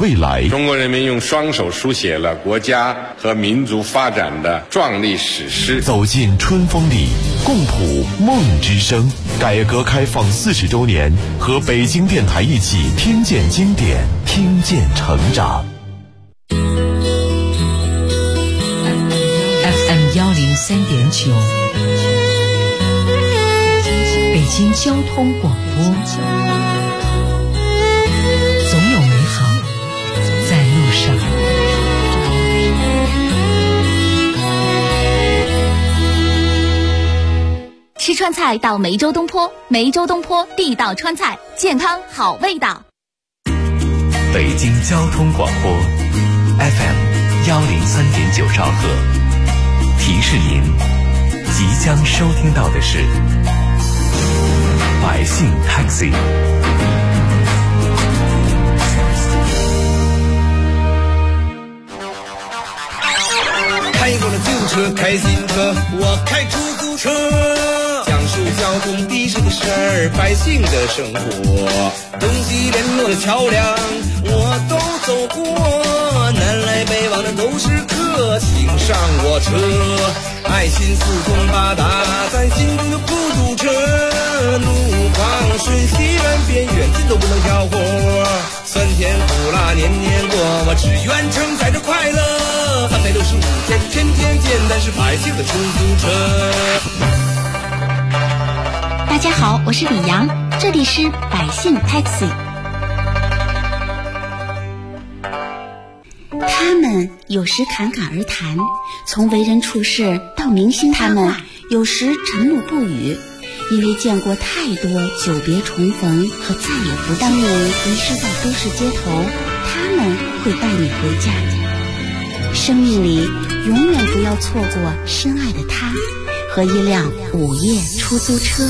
未来。 中国人民用双手书写了国家和民族发展的壮丽史诗。 走进春风里，共谱梦之声。改革开放40周年，和北京电台一起听见经典，听见成长。 FM 103.9，北京交通广播。总有美好在路上。 吃川菜到梅州东坡，梅州东坡地道川菜，健康好味道。 北京交通广播 FM 103.9兆赫，提示您即将收听到的是百姓 Taxi。 开过了旧车，开新车，我开出租车，讲述交通的士的事儿，百姓的生活，东西联络的桥梁，我都走过，南来北往的都是客，请上我车，爱心四通八达，咱心中的不堵车，路况顺西南边远近都不能挑活，酸甜苦辣年年过，我只愿承载着快乐，365天天天简单是百姓的出租车。 大家好，我是李阳，这里是百姓 Taxi。 他们有时侃侃而谈，从为人处事到明星他们有时沉默不语，因为见过太多久别重逢和再也不当你迷失在都市街头，他们会带你回家。生命里永远不要错过深爱的他和一辆午夜出租车。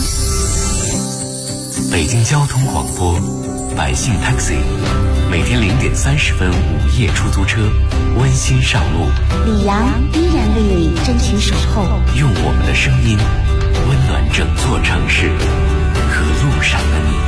北京交通广播百姓 Taxi， 每天0点30分午夜出租车温馨上路， 李阳依然为你真情守候， 用我们的声音温暖整座城市和路上的你。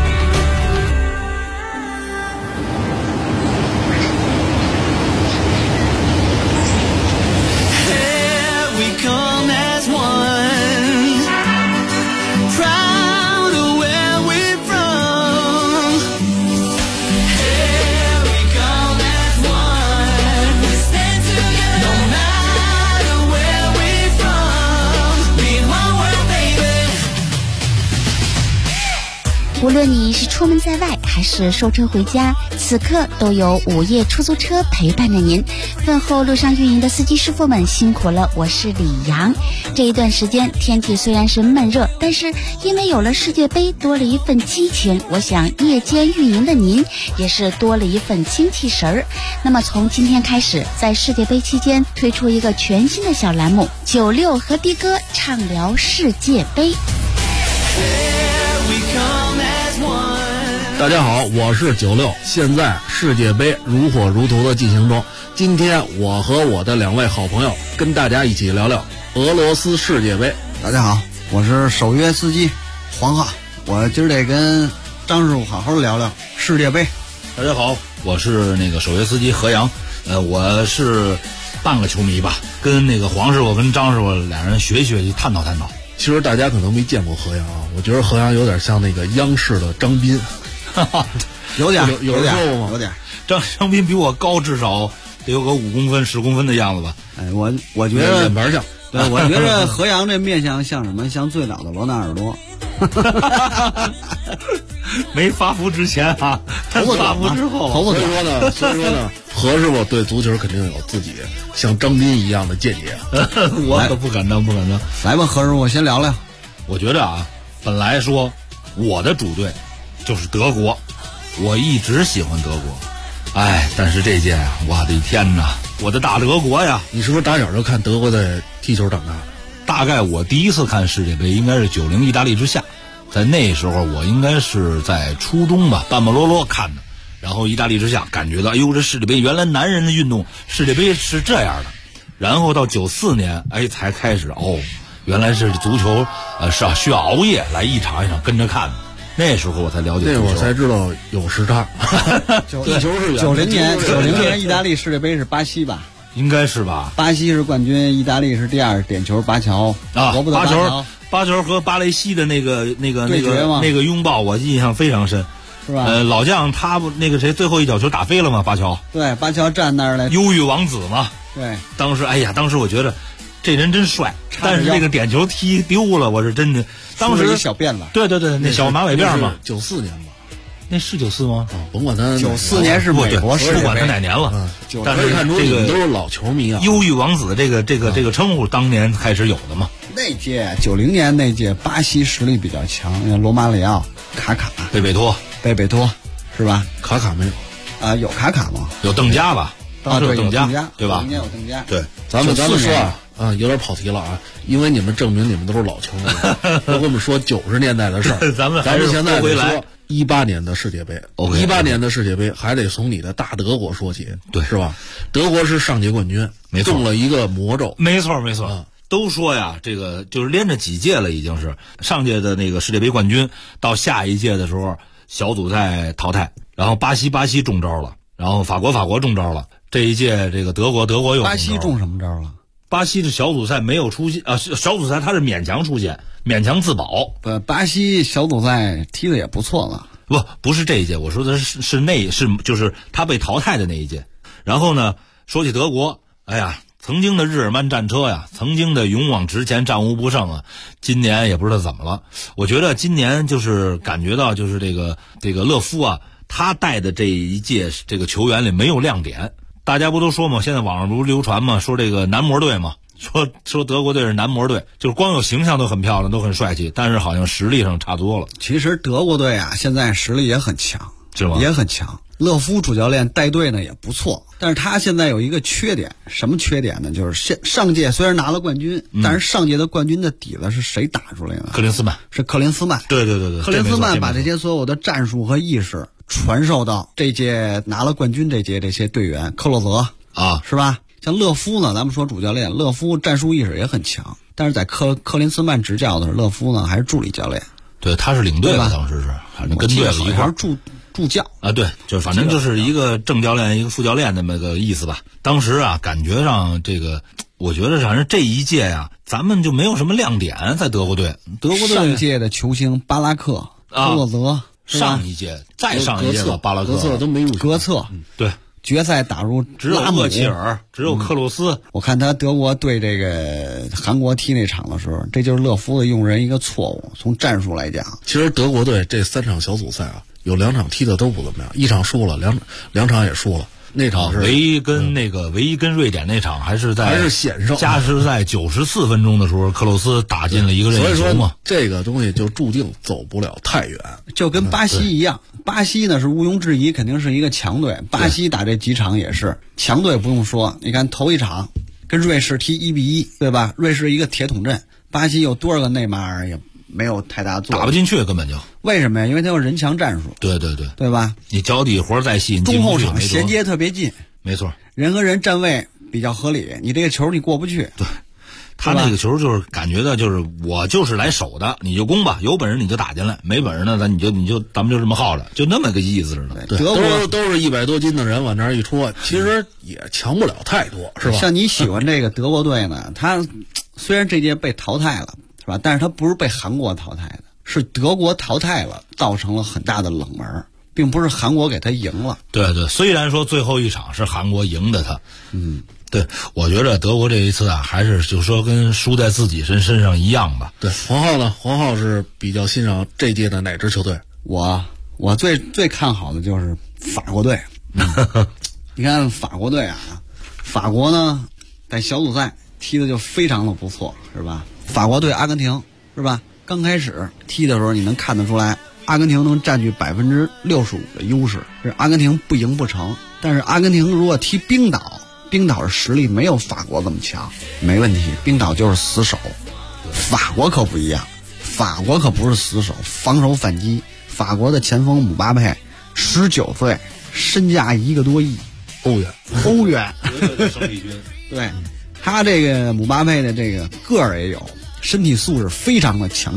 无论你是出门在外还是收车回家，此刻都有午夜出租车陪伴着您。问候路上运营的司机师傅们辛苦了，我是李阳。这一段时间天气虽然是闷热，但是因为有了世界杯，多了一份激情，我想夜间运营的您也是多了一份精气神儿。那么从今天开始，在世界杯期间推出一个全新的小栏目96和的哥畅聊世界杯。 大家好，我是96。现在世界杯如火如荼的进行中，今天我和我的2位好朋友跟大家一起聊聊俄罗斯世界杯。 大家好，我是守约司机黄浩，我今儿得跟张师傅好好聊聊世界杯。 大家好，我是守约司机何阳，我是半个球迷吧，跟黄师傅跟张师傅俩人学习探讨探讨。 其实大家可能没见过何阳啊，我觉得何阳有点像央视的张斌。 有点吗？ 有点。 张斌比我高至少得有个5公分10公分的样子吧。 哎，我觉得脸盘像。 对，我觉得何阳这面相像什么？像最老的罗纳尔多。 没发福之前啊， 头发发福之后。 所以说呢，何师傅对足球肯定有自己像张斌一样的见解。 我可不敢当。 来吧，何师傅先聊聊。 我觉得啊，本来说我的主队就是德国，我一直喜欢德国，但是这届啊，我的天哪，我的大德国呀！ 你是不是打小就看德国在踢球长大的？ 大概我第一次看世界杯应该是90意大利之夏，在那时候我应该是在初中吧，半半落落看的。然后意大利之夏感觉到，哎呦，这世界杯原来男人的运动世界杯是这样的。然后到94年，才开始原来是足球是需要熬夜来一场一场跟着看的。 那时候我才了解足球， 那会儿才知道有时差。地球是圆的 90年意大利世界杯是巴西吧？ 应该是吧？ 巴西是冠军，意大利是第二，点球巴乔啊， 罗伯特巴乔和巴雷西的那个拥抱，我印象非常深， 是吧？ 老将他那个谁最后一脚球打飞了吗？巴乔对，巴乔站那儿来， 忧郁王子嘛。 对， 当时我觉得这人真帅，但是这个点球踢丢了，我是真的。当时小辫子， 对，那小马尾辫嘛 ，94年吧。 那是94吗？ 甭管他 94年是美国世界杯， 不管他哪年了，但是看出你们都是老球迷啊。 忧郁王子这个称呼当年开始有的嘛。 那届90年那届巴西实力比较强，罗马里奥、卡卡、 贝贝托是吧？ 卡卡没有啊？有卡卡吗？ 有邓加吧？当时有邓加，对吧？ 应该有邓加。 对， 咱们说啊，有点跑题了啊，因为你们证明你们都是老球迷，都跟我们说90年代的事儿。 咱们现在回来 18年的世界杯，18年的世界杯还得从你的大德国说起， 对， 是吧？德国是上届冠军， 没错， 中了一个魔咒， 没错。都说呀，这个就是连着几届了，已经是上届的那个世界杯冠军，到下一届的时候小组赛淘汰，然后巴西中招了，然后法国中招了。这一届这个德国又巴西中什么招了？ 巴西的小组赛没有出现啊，小组赛他是勉强出现，勉强自保。 巴西小组赛踢的也不错了。 不是这一届，我说的就是他被淘汰的那一届。然后呢，说起德国，哎呀，曾经的日耳曼战车呀，曾经的勇往直前、战无不胜啊，今年也不知道怎么了。我觉得今年就是感觉到就是这个勒夫啊，他带的这一届这个球员里没有亮点。大家不都说嘛，现在网上不是流传嘛，说这个男模队嘛，说德国队是男模队，就是光有形象都很漂亮，都很帅气，但是好像实力上差多了。 其实德国队啊，现在实力也很强， 是吗？ 也很强。勒夫主教练带队呢也不错，但是他现在有一个缺点，什么缺点呢？就是上届虽然拿了冠军，但是上届的冠军的底子是谁打出来的？ 克林斯曼。 是克林斯曼。 对， 克林斯曼把这些所有的战术和意识传授到这届拿了冠军这些队员，克洛泽啊， 是吧？像勒夫呢，咱们说主教练，勒夫战术意识也很强，但是在克林斯曼执教的时候，勒夫呢还是助理教练。 对，他是领队吧？当时是，反正跟队了一块儿助教啊，对，就反正就是一个正教练，一个副教练那么个意思吧。当时啊，感觉上这个，我觉得反正这一届呀，咱们就没有什么亮点在德国队。 上届的球星巴拉克、克洛泽， 上一届、再上一届吧，巴拉克、 格策都没入选。 格策， 对。 决赛打入只有厄齐尔，只有克鲁斯。 我看他德国对这个韩国踢那场的时候，这就是勒夫的用人一个错误。从战术来讲， 其实德国队这3场小组赛啊，有2场踢的都不怎么样，一场输了，两场也输了。那场是唯一跟瑞典那场还是险胜， 加时赛94分钟的时候，克鲁斯打进了一个任意球嘛。 这个东西就注定走不了太远， 就跟巴西一样。巴西呢是毋庸置疑，肯定是一个强队。巴西打这几场也是强队，不用说。你看头一场跟瑞士踢1-1，对吧？瑞士一个铁桶阵，巴西有多少个内马尔也没有太大作用， 打不进去根本就。 为什么呀？因为他有人墙战术。 对吧？ 你脚底活再细， 中后场衔接特别近， 没错， 人和人站位比较合理，你这个球你过不去。 对，他那个球就是感觉到就是我就是来守的，你就攻吧，有本事你就打进来，没本事呢咱们就这么耗着，就那么个意思似的。 对，德国都是100多斤的人往那儿一戳，其实也强不了太多，是吧？ 像你喜欢这个德国队呢，他虽然这届被淘汰了，是吧？但是他不是被韩国淘汰的，是德国淘汰了，造成了很大的冷门，并不是韩国给他赢了。 对，虽然说最后一场是韩国赢的他，对，我觉得德国这一次啊，还是就说跟输在自己身上一样吧。 对，黄浩呢？黄浩是比较欣赏这届的哪支球队？ 我最看好的就是法国队。你看法国队啊，法国呢在小组赛踢的就非常的不错，是吧？法国对阿根廷，是吧？刚开始踢的时候，你能看得出来，阿根廷能占据65%的优势，这阿根廷不赢不成。但是阿根廷如果踢冰岛的实力没有法国这么强，没问题，冰岛就是死守。法国可不一样，法国可不是死守，防守反击。法国的前锋姆巴佩19岁，身价1个多亿欧元。对，他这个姆巴佩的这个个儿也有，身体素质非常的强壮，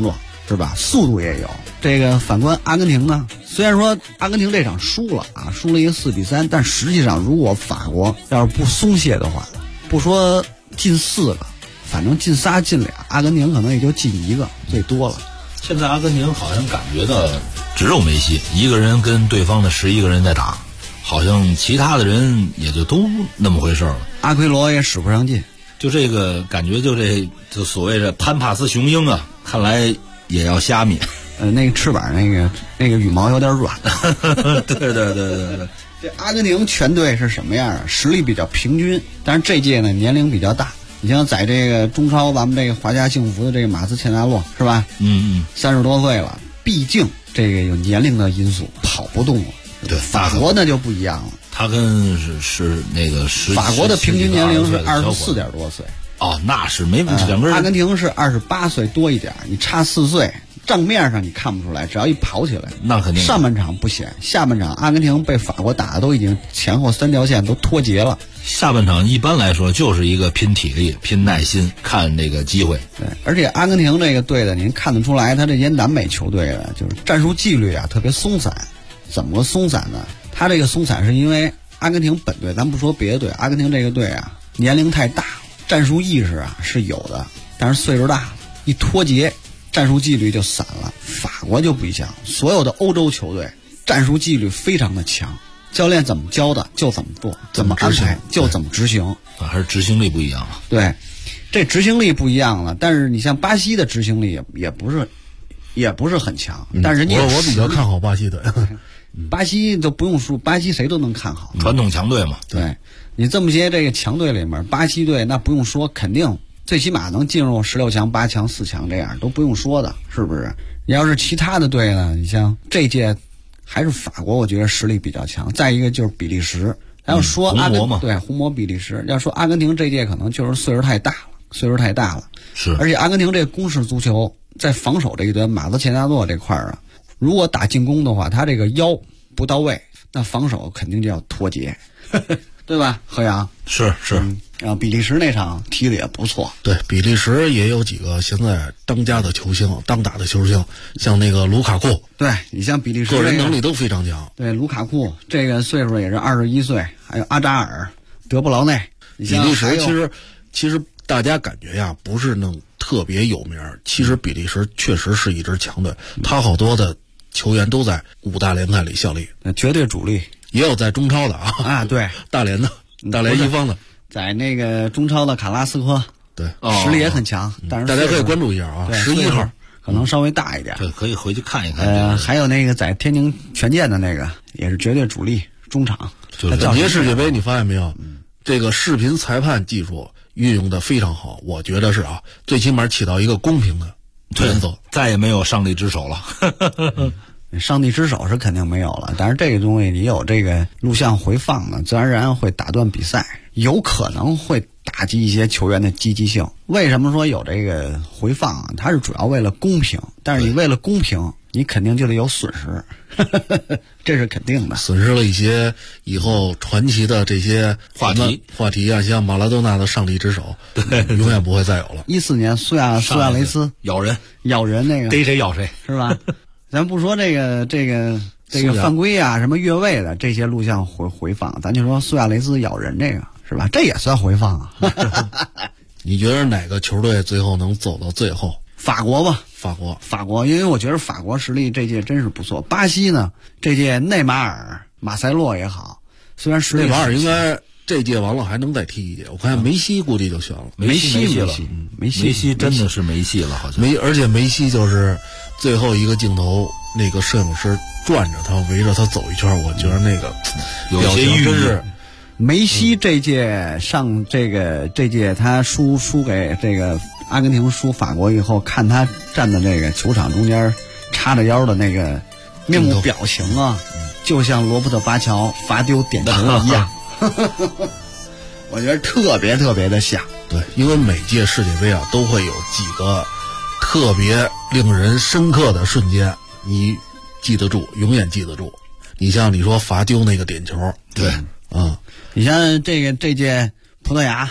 是吧？速度也有。这个反观阿根廷呢，虽然说阿根廷这场输了啊，输了一个4-3，但实际上如果法国要是不松懈的话，不说进4个，反正进3进2，阿根廷可能也就进1个最多了。 现在阿根廷好像感觉到只有梅西一个人跟对方的11个人在打，好像其他的人也就都那么回事了。 阿奎罗也使不上劲， 就这个感觉，就所谓的潘帕斯雄鹰啊，看来也要瞎灭。 那个翅膀那个羽毛有点软。 对。 这阿根廷全队是什么样啊？实力比较平均，但是这届呢年龄比较大。你像在这个中超，咱们这个华夏幸福的这个马斯切纳洛是吧？30多岁了，毕竟这个有年龄的因素，跑不动了。 对， 法国那就不一样了。 他跟是那个法国的平均年龄是24点多岁。 哦，那是没问题。两个人， 阿根廷是28岁多一点，你差4岁。账面上你看不出来，只要一跑起来， 那肯定。 上半场不显，下半场阿根廷被法国打的都已经前后3条线都脱节了。 下半场一般来说就是一个拼体力、拼耐心，看这个机会。 对，而且阿根廷这个队的，您看得出来，他这些南美球队的，就是战术纪律啊特别松散。怎么个松散呢？他这个松散是因为阿根廷本队，咱不说别的队，阿根廷这个队啊年龄太大，战术意识啊是有的，但是岁数大了，一脱节。战术纪律就散了。法国就不一样，所有的欧洲球队战术纪律非常的强，教练怎么教的就怎么做，怎么安排就怎么执行。 还是执行力不一样了。 对，这执行力不一样了。但是你像巴西的执行力也不是很强，但是人家我比较看好巴西队。 巴西都不用说，巴西谁都能看好， 传统强队嘛。 对，你这么些这个强队里面，巴西队那不用说，肯定最起码能进入16强、8强、4强，这样都不用说的，是不是？你要是其他的队呢，你像这届还是法国，我觉得实力比较强。再一个就是比利时，要说红魔嘛， 对，红魔比利时。要说阿根廷这届可能就是岁数太大了， 是。 而且阿根廷这攻势足球在防守这一端，马斯切纳诺这块啊，如果打进攻的话，他这个腰不到位，那防守肯定就要脱节。对吧，何阳？ 是。 然后比利时那场踢的也不错。 对，比利时也有几个现在当家的球星，当打的球星，像那个卢卡库。 对，你像比利时、 个人能力都非常强。 对，卢卡库这个岁数也是21岁，还有阿扎尔、德布劳内。 比利时其实大家感觉呀，不是能特别有名。其实比利时确实是一支强队，他好多的球员都在5大联赛里效力， 绝对主力。 也有在中超的啊， 对， 大连一方的， 在那个中超的卡拉斯科， 对， 实力也很强。但是大家可以关注一下啊，11号可能稍微大一点， 对，可以回去看一看。 还有那个在天津权健的那个也是绝对主力中场。 本届世界杯你发现没有，这个视频裁判技术运用的非常好，我觉得是啊，最起码起到一个公平的原则， 再也没有上帝之手了。 上帝之手是肯定没有了，但是这个东西你有这个录像回放呢，自然而然会打断比赛，有可能会打击一些球员的积极性。为什么说有这个回放啊？它是主要为了公平，但是你为了公平，你肯定就得有损失，这是肯定的。 损失了一些以后传奇的这些话题啊，像马拉多纳的上帝之手，对，永远不会再有了。 14年苏亚雷斯咬人那个逮谁咬谁是吧？咱不说这个犯规啊，什么越位的这些录像回放，咱就说苏亚雷斯咬人这个是吧？这也算回放啊。 你觉得哪个球队最后能走到最后？ 法国吧， 法国，因为我觉得法国实力这届真是不错。巴西呢，这届内马尔、马塞洛也好，虽然实力内马尔应该这届完了还能再踢一届，我看梅西估计就选了。 梅西了， 梅西真的是梅西了，好像而且梅西就是最后一个镜头，那个摄影师转着他围着他走一圈，我觉得那个有些真是。 梅西这届这届他输给这个阿根廷输法国以后，看他站在这个球场中间叉着腰的那个面部表情啊，就像罗伯特巴乔罚丢点球一样。我觉得特别的像。 对，因为每届世界杯啊都会有几个特别令人深刻的瞬间，你记得住，永远记得住。你像你说罚丢那个点球， 对， 你像这届葡萄牙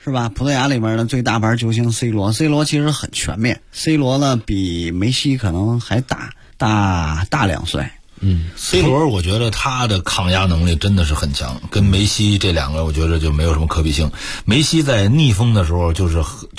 是吧？葡萄牙里面的最大牌球星 C 罗其实很全面。C 罗呢比梅西可能还大2岁。 C 罗我觉得他的抗压能力真的是很强，跟梅西这两个我觉得就没有什么可比性。梅西在逆风的时候就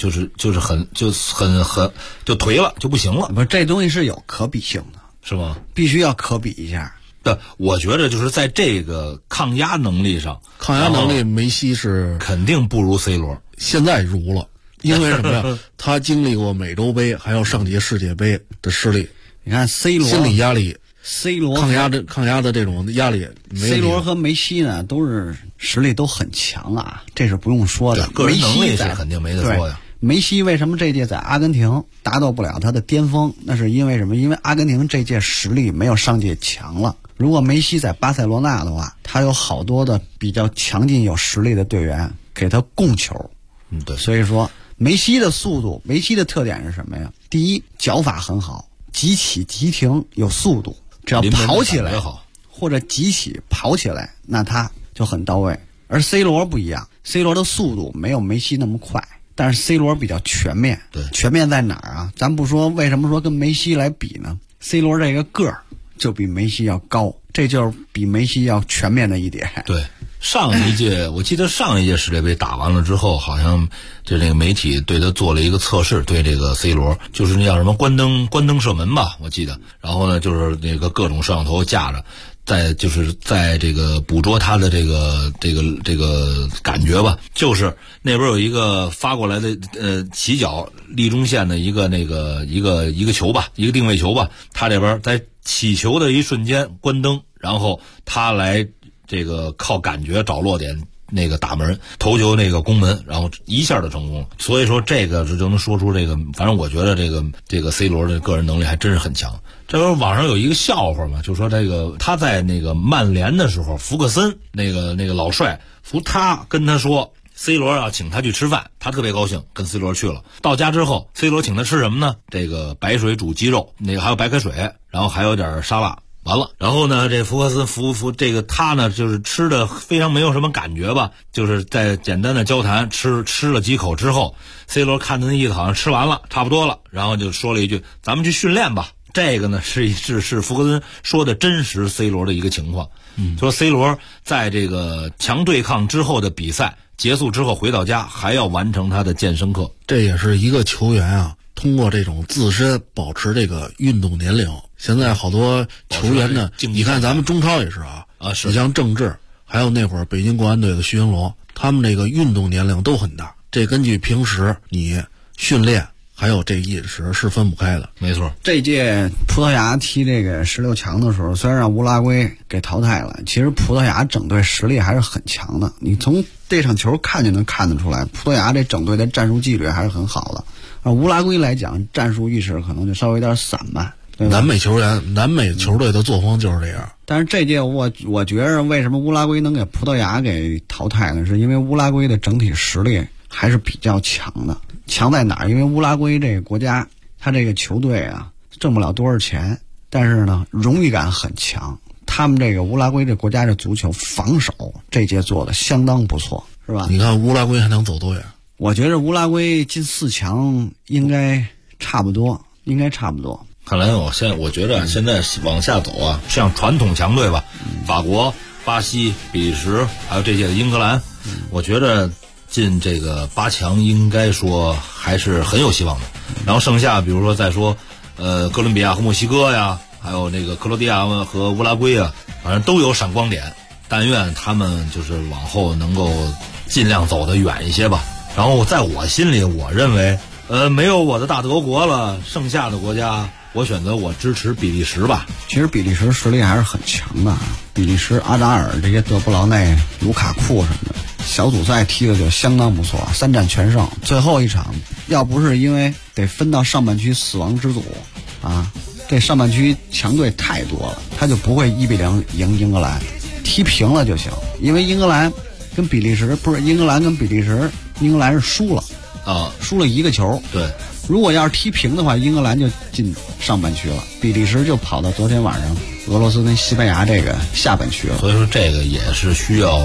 颓了，就不行了。 不是，这东西是有可比性的， 是吗？ 必须要可比一下。 对，我觉得就是在这个抗压能力上， 梅西是肯定不如 C 罗， 现在如了。因为什么呀？他经历过美洲杯，还有上届世界杯的失利。 你看 C 罗心理压力。 C 罗抗压的这种压力 ，C 罗和梅西呢都是实力都很强啊，这是不用说的。 个人能力是肯定没得说呀。 梅西为什么这届在阿根廷达到不了他的巅峰？那是因为什么？因为阿根廷这届实力没有上届强了。如果梅西在巴塞罗那的话，他有好多的比较强劲有实力的队员给他供球。 对。 所以说梅西的速度，梅西的特点是什么呀？第一，脚法很好，急起急停有速度。只要跑起来或者急起跑起来，那他就很到位。而 C 罗不一样 ，C 罗的速度没有梅西那么快，但是 C 罗比较全面。 对， 全面在哪儿啊？咱不说为什么说跟梅西来比呢 ？C 罗这个个儿就比梅西要高，这就是比梅西要全面的一点。 对。上一届我记得上一届世界杯打完了之后，好像这个媒体对他做了一个测试，对这个 C 罗就是那叫什么关灯射门吧，我记得。然后呢，就是那个各种摄像头架着，在这个捕捉他的这个感觉吧。就是那边有一个发过来的起脚立中线的一个球吧，一个定位球吧，他这边在起球的一瞬间关灯，然后他来这个靠感觉找落点，那个打门头球那个攻门，然后一下就成功了。所以说这个就能说出这个，反正我觉得这个 C 罗的个人能力还真是很强。这不是网上有一个笑话嘛，就说这个他在那个曼联的时候，福克森那个老帅他跟他说 C 罗要请他去吃饭，他特别高兴，跟 C 罗去了。到家之后 C 罗请他吃什么呢？这个白水煮鸡肉，那个还有白开水，然后还有点沙拉。完了，然后呢，这福克斯这个他呢，就是吃的非常没有什么感觉吧，就是在简单的交谈，吃了几口之后 ，C 罗看他那意思好像吃完了，差不多了，然后就说了一句：“咱们去训练吧。”这个呢是福克森说的真实 C 罗的一个情况。说 C 罗在这个强对抗之后的比赛结束之后回到家，还要完成他的健身课。 这也是一个球员啊，通过这种自身保持这个运动年龄。现在好多球员呢，你看咱们中超也是是你像郑智，还有那会儿北京国安队的徐云龙，他们这个运动年龄都很大。这根据平时你训练还有这饮食是分不开的。 没错， 这届葡萄牙踢这个16强的时候，虽然让乌拉圭给淘汰了，其实葡萄牙整队实力还是很强的。你从这场球看就能看得出来，葡萄牙这整队的战术纪律还是很好的。而乌拉圭来讲，战术意识可能就稍微有点散漫。 南美球队的作风就是这样。 但是这届我觉着为什么乌拉圭能给葡萄牙给淘汰呢？是因为乌拉圭的整体实力还是比较强的。强在哪儿？因为乌拉圭这个国家，他这个球队啊挣不了多少钱，但是呢荣誉感很强。他们这个乌拉圭这国家的足球防守这届做的相当不错，是吧？ 你看乌拉圭还能走多远？ 我觉着乌拉圭进4强应该差不多。 看来我觉得现在往下走啊，像传统强队吧，法国、巴西、比利时，还有这届的英格兰，我觉得进这个8强应该说还是很有希望的。然后剩下比如说再说哥伦比亚和墨西哥呀，还有那个克罗地亚和乌拉圭啊，反正都有闪光点，但愿他们就是往后能够尽量走得远一些吧。然后在我心里，我认为没有我的大德国了，剩下的国家我选择我支持比利时吧。 其实比利时实力还是很强的，比利时阿扎尔这些德布劳内、卢卡库什么的，小组赛踢的就相当不错，3战全胜。最后一场要不是因为得分到上半区死亡之组啊，这上半区强队太多了，他就不会1-0赢英格兰，踢平了就行。因为英格兰跟比利时英格兰是输了输了1个球。 对， 如果要是踢平的话，英格兰就进上半区了，比利时就跑到昨天晚上俄罗斯跟西班牙这个下半区了。 所以说这个也是需要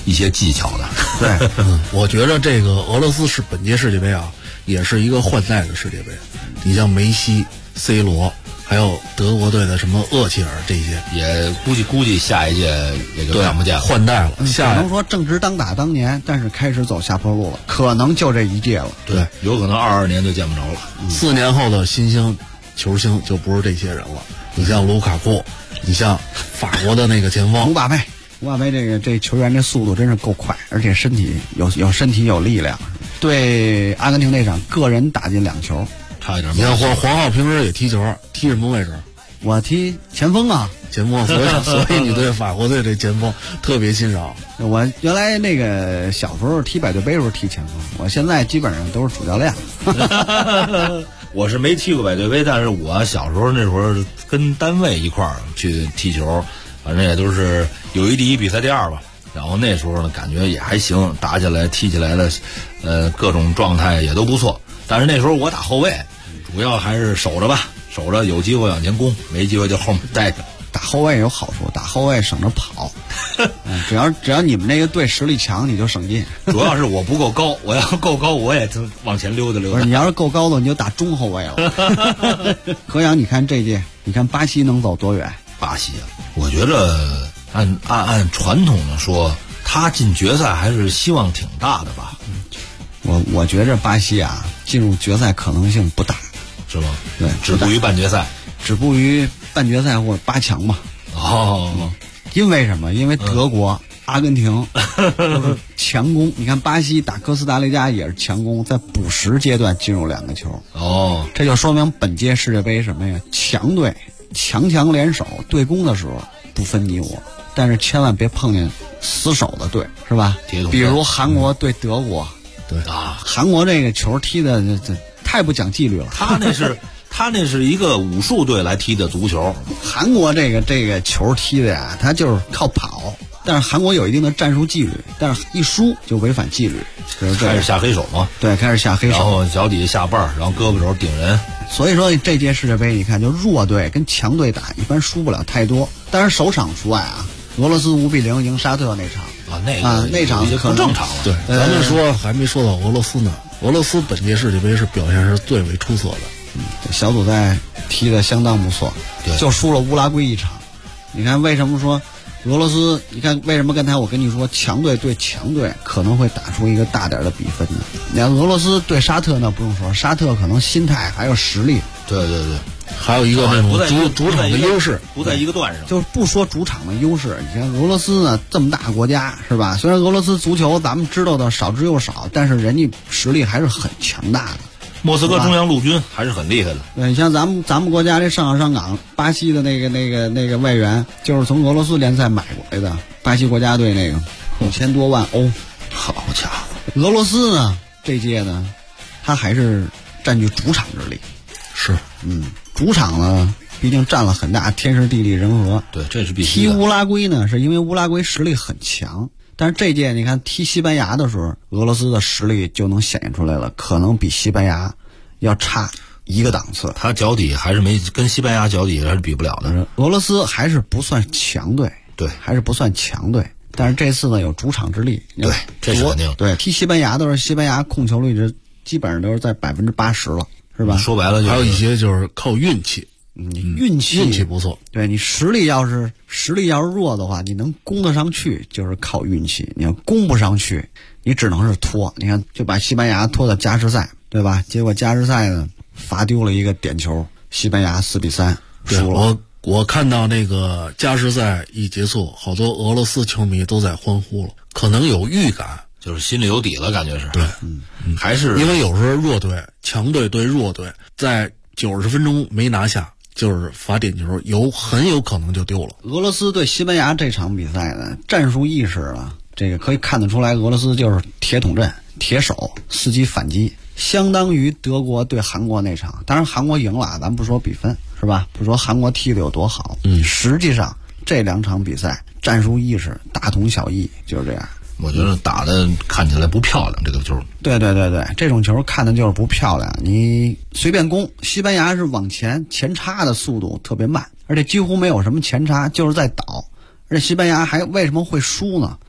一些技巧的。 对， 我觉得这个俄罗斯是本届世界杯啊，也是一个换代的世界杯。你像梅西、C 罗，还有德国队的什么厄齐尔这些， 也估计下一届也就看不见了， 换代了。 可能说正值当打当年，但是开始走下坡路了，可能就这一届了。 对，有可能22年就见不着了。 4年后的新星球星就不是这些人了。你像卢卡库，你像法国的那个前锋姆巴佩这球员这速度真是够快，而且身体有身体有力量。对阿根廷那场个人打进2球， 差一点。 你看黄浩平时也踢球，踢什么位置？ 我踢前锋啊， 前锋。所以你对法国队这前锋特别欣赏。 我原来那个小时候踢百对杯时候踢前锋，我现在基本上都是主教练。 我是没踢过百对杯，但是我小时候那时候跟单位一块儿去踢球，反正也都是友谊第一，比赛第二吧。然后那时候呢，感觉也还行，打起来、踢起来的，各种状态也都不错。但是那时候我打后卫，主要还是守着吧，守着有机会往前攻，没机会就后面待着。 打后卫有好处，打后卫省着跑。只要你们那个队实力强，你就省劲。 主要是我不够高，我要够高，我也往前溜达溜达。 不是，你要是够高的，你就打中后卫了。何阳，你看这届，你看巴西能走多远？ 巴西啊，我觉着按传统的说，他进决赛还是希望挺大的吧。 我觉着巴西啊，进入决赛可能性不大， 是吗？ 对， 止步于半决赛， 止步于半决赛或8强吧。因为什么？因为德国、阿根廷都是强攻。你看巴西打哥斯达黎加也是强攻，在补时阶段进入2个球。这就说明本届世界杯什么呀？强队强联手对攻的时候不分你我，但是千万别碰见死守的队，是吧？比如韩国对德国， 对啊， 韩国这个球踢的这太不讲纪律了。 他那是一个武术队来踢的足球。 韩国这个球踢的呀，他就是靠跑，但是韩国有一定的战术纪律，但是一输就违反纪律， 开始下黑手嘛。 对，开始下黑手， 然后脚底下下绊，然后胳膊肘顶人。 所以说这届世界杯，你看就弱队跟强队打，一般输不了太多。但是首场除外啊，俄罗斯5-0赢沙特那场那场就不正常了。 对，咱们还没说到俄罗斯呢。俄罗斯本届世界杯是表现是最为出色的。 小组赛踢得相当不错，就输了乌拉圭一场。你看为什么说俄罗斯？你看为什么我跟你说强队对强队可能会打出一个大点的比分呢？你看俄罗斯对沙特那不用说，沙特可能心态还有实力。 对， 还有一个那种主场的优势， 不在一个段上。 就是不说主场的优势，你看俄罗斯呢这么大国家是吧？虽然俄罗斯足球咱们知道的少之又少，但是人家实力还是很强大的。 莫斯科中央陆军还是很厉害的。 对，你像咱们国家这上港巴西的那个外援，就是从俄罗斯联赛买过来的，巴西国家队那个5000多万欧。 好家伙！ 俄罗斯呢这届呢，他还是占据主场之力。 是， 主场呢毕竟占了很大天时地利人和。 对，这是必须的。 踢乌拉圭呢，是因为乌拉圭实力很强。但是这届你看踢西班牙的时候，俄罗斯的实力就能显现出来了，可能比西班牙要差一个档次。 他脚底还是跟西班牙脚底还是比不了的。 俄罗斯还是不算强队， 对， 还是不算强队。但是这次呢有主场之力， 对，这是肯定。 对，踢西班牙都是西班牙控球率基本上都是在80%了，是吧？ 说白了， 还有一些就是靠运气。 运气不错， 对你实力要是弱的话，你能攻得上去就是靠运气，你要攻不上去，你只能是拖。你看，就把西班牙拖到加时赛，对吧？结果加时赛呢罚丢了一个点球，西班牙4-3输了。 我看到那个加时赛一结束，好多俄罗斯球迷都在欢呼了，可能有预感， 就是心里有底了，感觉是。 对， 还是因为有时候弱队、强队对弱队，在90分钟没拿下。就是罚点球，很有可能就丢了。 俄罗斯对西班牙这场比赛呢，战术意识啊，这个可以看得出来，俄罗斯就是铁桶阵、铁手，伺机反击，相当于德国对韩国那场。当然韩国赢了，咱不说比分是吧？不说韩国踢得有多好，实际上这2场比赛战术意识大同小异，就是这样。 我觉得打的看起来不漂亮，这个球。 对，这种球看的就是不漂亮。你随便攻，西班牙是往前插的速度特别慢，而且几乎没有什么前插，就是在倒。而且西班牙还为什么会输呢？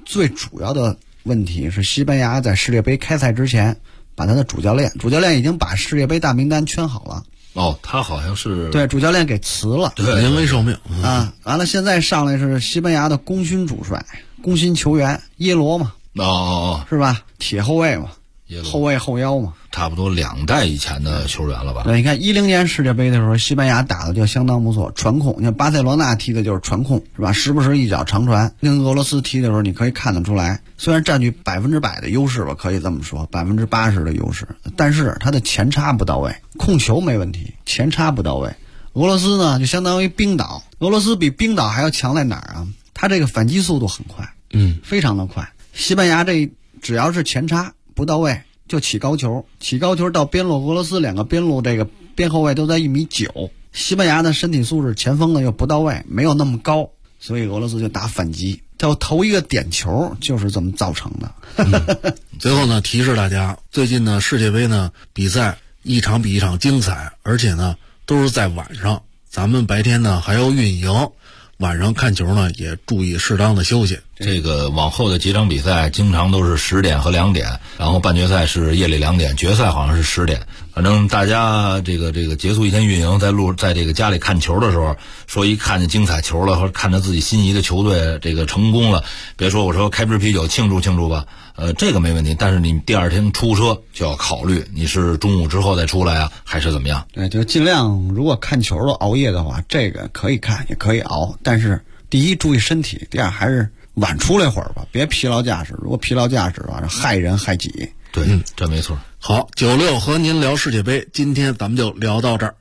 最主要的问题是西班牙在世界杯开赛之前，把他的主教练已经把世界杯大名单圈好了。 哦，他好像是对主教练给辞了， 对， 临危受命啊！完了，现在上来是西班牙的功勋主帅、功勋球员耶罗嘛，是吧？铁后卫嘛，后卫后腰嘛， 差不多2代以前的球员了吧？ 对，你看10年世界杯的时候，西班牙打的就相当不错，传控。你看巴塞罗那踢的就是传控，是吧？时不时一脚长传。跟俄罗斯踢的时候，你可以看得出来，虽然占据100%的优势吧，可以这么说，80%的优势，但是他的前插不到位，控球没问题，前插不到位。俄罗斯呢，就相当于冰岛，俄罗斯比冰岛还要强在哪儿啊？他这个反击速度很快，非常的快。西班牙这只要是前插不到位，就起高球到边路，俄罗斯2个边路这个边后卫都在1.9米，西班牙的身体素质，前锋呢又不到位，没有那么高，所以俄罗斯就打反击，头一个点球就是这么造成的。 最后呢，提示大家，最近呢世界杯呢比赛一场比一场精彩，而且呢都是在晚上，咱们白天呢还要运营，晚上看球呢也注意适当的休息。 这个往后的几场比赛经常都是10点和2点，然后半决赛是夜里2点，决赛好像是10点。反正大家这个结束一天运营，在这个家里看球的时候，说一看见精彩球了，或者看着自己心仪的球队这个成功了，别说我说开瓶啤酒庆祝庆祝吧，这个没问题。但是你第二天出车就要考虑，你是中午之后再出来啊，还是怎么样？ 对，就尽量如果看球了熬夜的话，这个可以看也可以熬，但是第一注意身体，第二还是晚出来会儿吧，别疲劳驾驶。如果疲劳驾驶的话，害人害己。 对，这没错。 好，96和您聊世界杯，今天咱们就聊到这儿。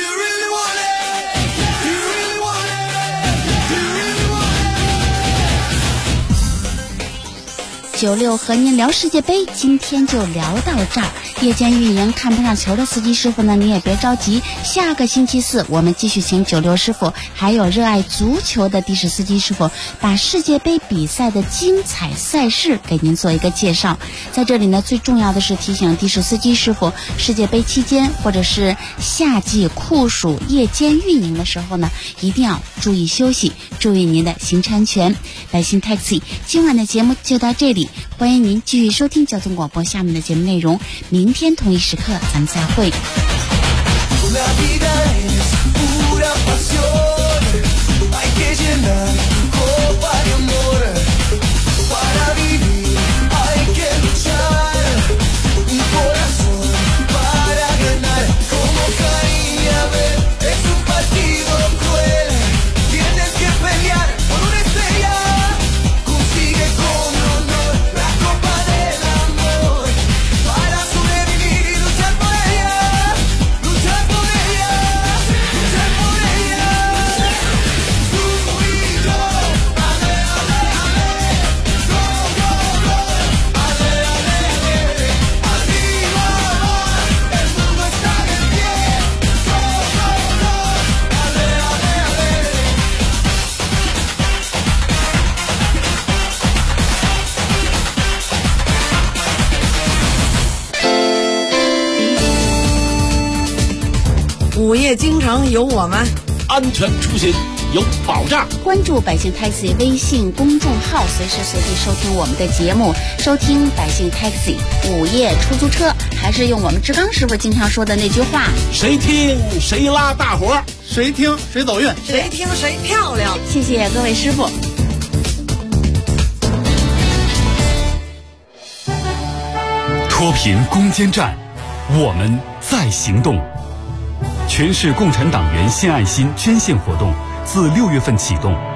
96和您聊世界杯，今天就聊到这儿。夜间运营看不上球的司机师傅呢，你也别着急，下个星期四我们继续请96师傅，还有热爱足球的的士司机师傅，把世界杯比赛的精彩赛事给您做一个介绍。在这里呢，最重要的是提醒的士司机师傅，世界杯期间或者是夏季酷暑夜间运营的时候呢，一定要注意休息，注意您的行车安全。百姓 Taxi 今晚的节目就到这里，欢迎您继续收听交通广播下面的节目内容，明天同一时刻咱们再会。 午夜京城有我们， 安全出行有保障。 关注百姓 Taxi 微信公众号，随时随地收听我们的节目，收听百姓 Taxi 午夜出租车。还是用我们志刚师傅经常说的那句话： 谁听谁拉大伙， 谁听谁走运， 谁听谁漂亮。 谢谢各位师傅。 脱贫攻坚战，我们在行动。全市共产党员献爱心捐献活动自6月份启动，